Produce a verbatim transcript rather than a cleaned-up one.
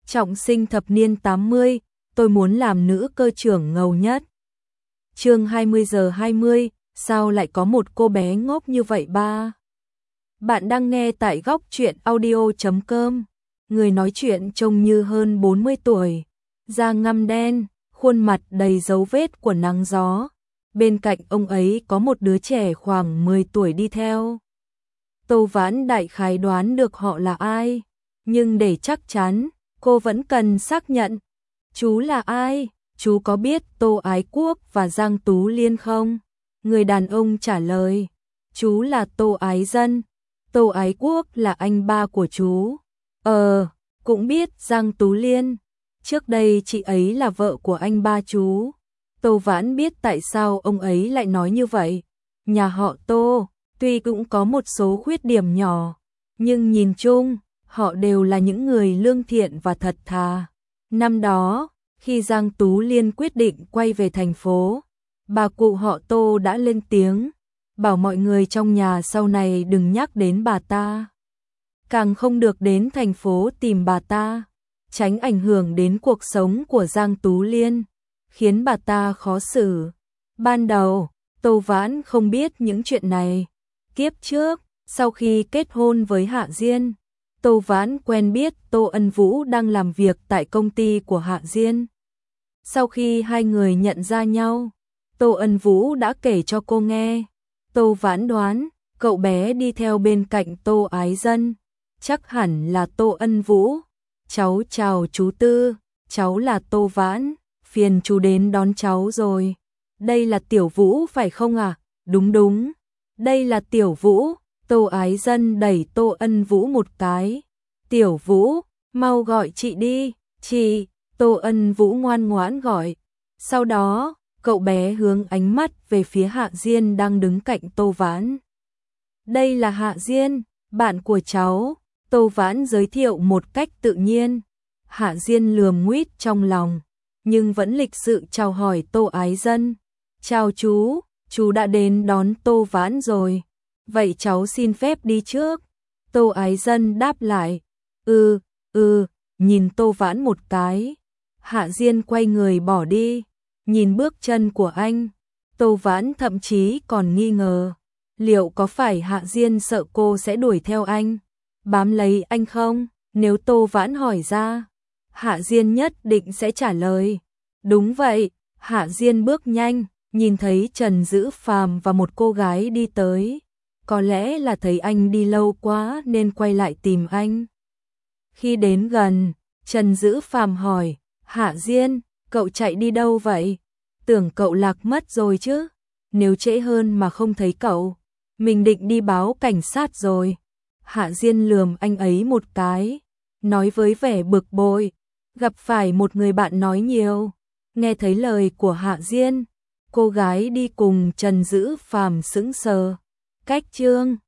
Trọng sinh thập niên tám mươi, tôi muốn làm nữ cơ trưởng ngầu nhất. Chương hai mươi giờ hai mươi, sao lại có một cô bé ngốc như vậy ba? Bạn đang nghe tại góc truyện audio chấm com. Người nói chuyện trông như hơn bốn mươi tuổi, da ngăm đen, khuôn mặt đầy dấu vết của nắng gió. Bên cạnh ông ấy có một đứa trẻ khoảng mười tuổi đi theo. Tô Vãn đại khái đoán được họ là ai, nhưng để chắc chắn, cô vẫn cần xác nhận. Chú là ai? Chú có biết Tô Ái Quốc và Giang Tú Liên không? Người đàn ông trả lời, chú là Tô Ái Dân. Tô Ái Quốc là anh ba của chú. Ờ, cũng biết Giang Tú Liên. Trước đây chị ấy là vợ của anh ba chú. Tô Vãn biết tại sao ông ấy lại nói như vậy. Nhà họ Tô, tuy cũng có một số khuyết điểm nhỏ, nhưng nhìn chung, họ đều là những người lương thiện và thật thà. Năm đó, khi Giang Tú Liên quyết định quay về thành phố, bà cụ họ Tô đã lên tiếng, bảo mọi người trong nhà sau này đừng nhắc đến bà ta. Càng không được đến thành phố tìm bà ta, tránh ảnh hưởng đến cuộc sống của Giang Tú Liên, khiến bà ta khó xử. Ban đầu, Tô Vãn không biết những chuyện này. Kiếp trước, sau khi kết hôn với Hạ Diên, Tô Vãn quen biết Tô Ân Vũ đang làm việc tại công ty của Hạ Diên. Sau khi hai người nhận ra nhau, Tô Ân Vũ đã kể cho cô nghe. Tô Vãn đoán, cậu bé đi theo bên cạnh Tô Ái Dân, chắc hẳn là Tô Ân Vũ. Cháu chào chú Tư, cháu là Tô Vãn, phiền chú đến đón cháu rồi. Đây là Tiểu Vũ phải không à? Đúng đúng, đây là Tiểu Vũ. Tô Ái Dân đẩy Tô Ân Vũ một cái. Tiểu Vũ, mau gọi chị đi. Chị. Tô Ân Vũ ngoan ngoãn gọi. Sau đó, cậu bé hướng ánh mắt về phía Hạ Diên đang đứng cạnh Tô Vãn. Đây là Hạ Diên, bạn của cháu. Tô Vãn giới thiệu một cách tự nhiên. Hạ Diên lườm nguýt trong lòng, nhưng vẫn lịch sự chào hỏi Tô Ái Dân. Chào chú, chú đã đến đón Tô Vãn rồi. Vậy cháu xin phép đi trước. Tô Ái Dân đáp lại. Ừ, ừ, nhìn Tô Vãn một cái. Hạ Diên quay người bỏ đi. Nhìn bước chân của anh, Tô Vãn thậm chí còn nghi ngờ. Liệu có phải Hạ Diên sợ cô sẽ đuổi theo anh, bám lấy anh không? Nếu Tô Vãn hỏi ra, Hạ Diên nhất định sẽ trả lời. Đúng vậy. Hạ Diên bước nhanh, nhìn thấy Trần Dữ Phàm và một cô gái đi tới. Có lẽ là thấy anh đi lâu quá nên quay lại tìm anh. Khi đến gần, Trần Dữ Phàm hỏi, Hạ Diên, cậu chạy đi đâu vậy? Tưởng cậu lạc mất rồi chứ. Nếu trễ hơn mà không thấy cậu, mình định đi báo cảnh sát rồi. Hạ Diên lườm anh ấy một cái, nói với vẻ bực bội, gặp phải một người bạn nói nhiều. Nghe thấy lời của Hạ Diên, cô gái đi cùng Trần Dữ Phàm sững sờ. Cách chương